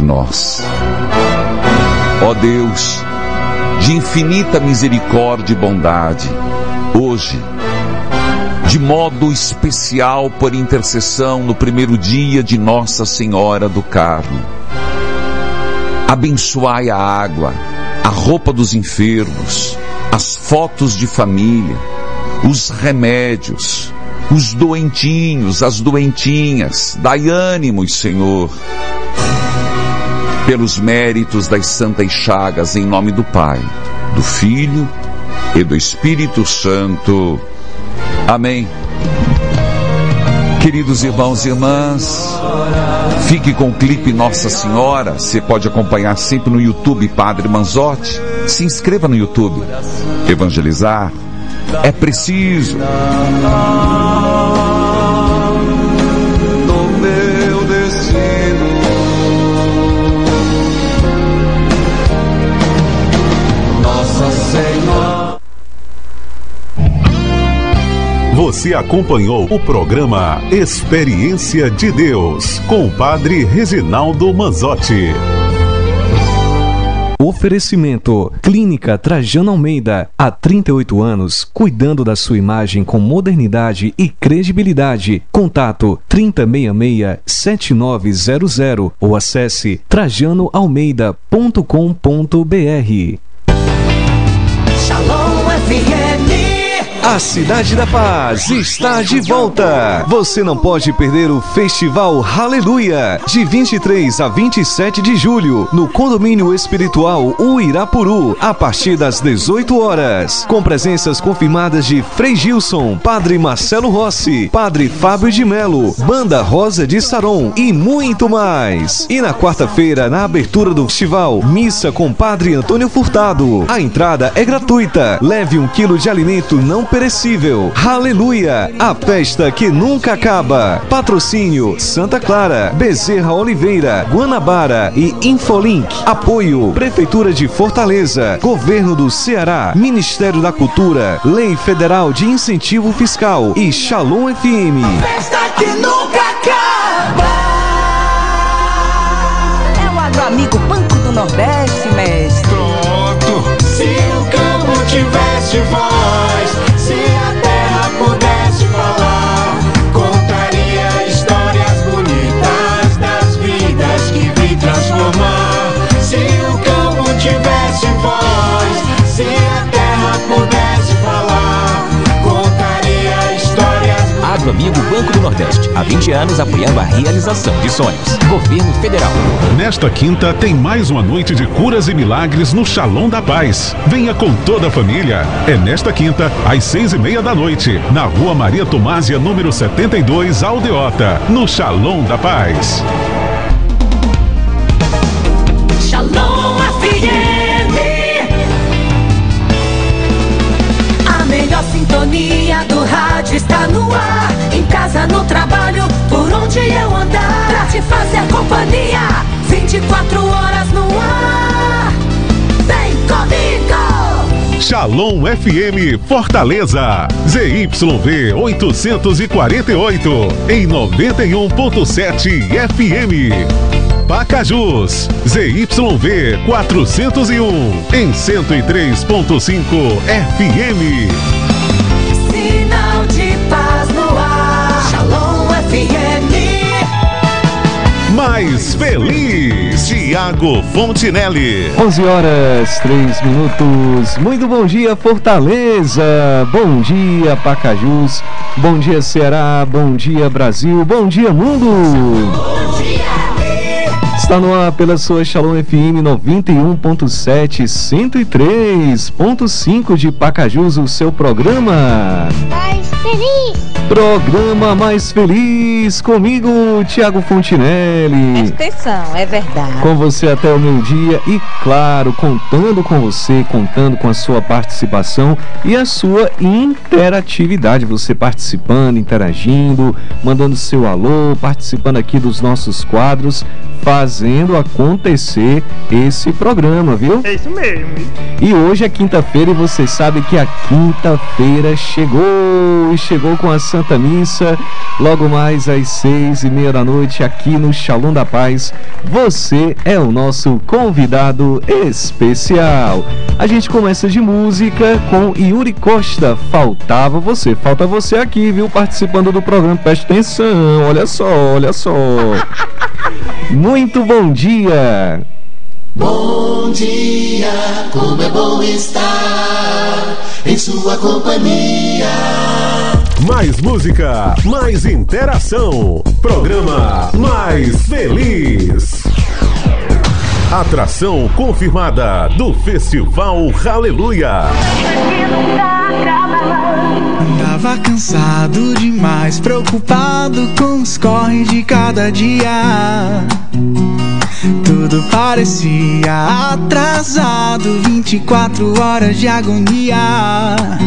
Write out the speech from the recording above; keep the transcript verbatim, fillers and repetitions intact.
nós. Ó Deus, de infinita misericórdia e bondade, hoje, de modo especial por intercessão no primeiro dia de Nossa Senhora do Carmo, abençoai a água, a roupa dos enfermos, as fotos de família, os remédios, os doentinhos, as doentinhas. Dai ânimos, Senhor, pelos méritos das santas chagas, em nome do Pai, do Filho e do Espírito Santo. Amém. Queridos irmãos e irmãs, fique com o clipe Nossa Senhora. Você pode acompanhar sempre no YouTube, Padre Manzotti. Se inscreva no YouTube. Evangelizar é preciso. No meu destino, Nossa Senhora. Você acompanhou o programa Experiência de Deus com o Padre Reginaldo Manzotti. Oferecimento: Clínica Trajano Almeida, há trinta e oito anos, cuidando da sua imagem com modernidade e credibilidade. Contato trinta sessenta e seis, setenta e nove zero zero ou acesse trajano almeida ponto com ponto br. Shalom F M. A Cidade da Paz está de volta. Você não pode perder o Festival Aleluia, de vinte e três a vinte e sete de julho, no Condomínio Espiritual Uirapuru, a partir das dezoito horas. Com presenças confirmadas de Frei Gilson, Padre Marcelo Rossi, Padre Fábio de Melo, Banda Rosa de Saron e muito mais. E na quarta-feira, na abertura do festival, missa com Padre Antônio Furtado. A entrada é gratuita. Leve um quilo de alimento não perecível. Aleluia, a festa que nunca acaba. Patrocínio: Santa Clara, Bezerra Oliveira, Guanabara e Infolink. Apoio: Prefeitura de Fortaleza, Governo do Ceará, Ministério da Cultura, Lei Federal de Incentivo Fiscal e Shalom F M. Festa que nunca acaba. É o Agroamigo Banco do Nordeste, mestre. Pronto. Se o campo tivesse voz, se a terra pudesse falar, contaria histórias bonitas das vidas que vim transformar. Se o campo tivesse voz, se a terra pudesse falar, contaria histórias bonitas. Agroamigo Banco do Nordeste, há vinte anos apoiando a realização de sonhos. Governo Federal. Nesta quinta tem mais uma noite de curas e milagres no Shalom da Paz. Venha com toda a família. É nesta quinta, às seis e meia da noite, na Rua Maria Tomásia, número setenta e dois, Aldeota, no Shalom da Paz. Shalom F M. A melhor sintonia do rádio está no ar. Em casa, no trabalho, por onde eu andar, pra te fazer companhia, vinte e quatro horas no ar. Vem comigo! Shalom F M Fortaleza, Z Y V oitocentos e quarenta e oito, em noventa e um ponto sete F M. Pacajus, Z Y V quatrocentos e um, em cento e três ponto cinco F M. Sinal de paz no ar. Shalom F M. Mais feliz, Tiago Fontinelli. onze horas, três minutos. Muito bom dia, Fortaleza. Bom dia, Pacajus. Bom dia, Ceará. Bom dia, Brasil. Bom dia, mundo. Bom dia. Está no ar pela sua Shalom F M noventa e um ponto sete, cento e três ponto cinco de Pacajus, o seu programa Mais feliz. Programa Mais Feliz, comigo, Tiago Fontinelli. Presta atenção, é verdade. Com você até o meio-dia e, claro, contando com você, contando com a sua participação e a sua interatividade. Você participando, interagindo, mandando seu alô, participando aqui dos nossos quadros, fazendo acontecer esse programa, viu? É isso mesmo. E hoje é quinta-feira e você sabe que a quinta-feira chegou e chegou com a Santa Missa. Logo mais às às seis e meia da noite aqui no Shalom da Paz. Você é o nosso convidado especial. A gente começa de música com Yuri Costa. Faltava você, falta você aqui, viu? Participando do programa. Preste atenção, olha só, olha só. Muito bom dia. Bom dia, como é bom estar em sua companhia. Mais música, mais interação. Programa mais feliz. Atração confirmada do Festival Aleluia. Andava cansado demais, preocupado com os corres de cada dia. Tudo parecia atrasado, vinte e quatro horas de agonia.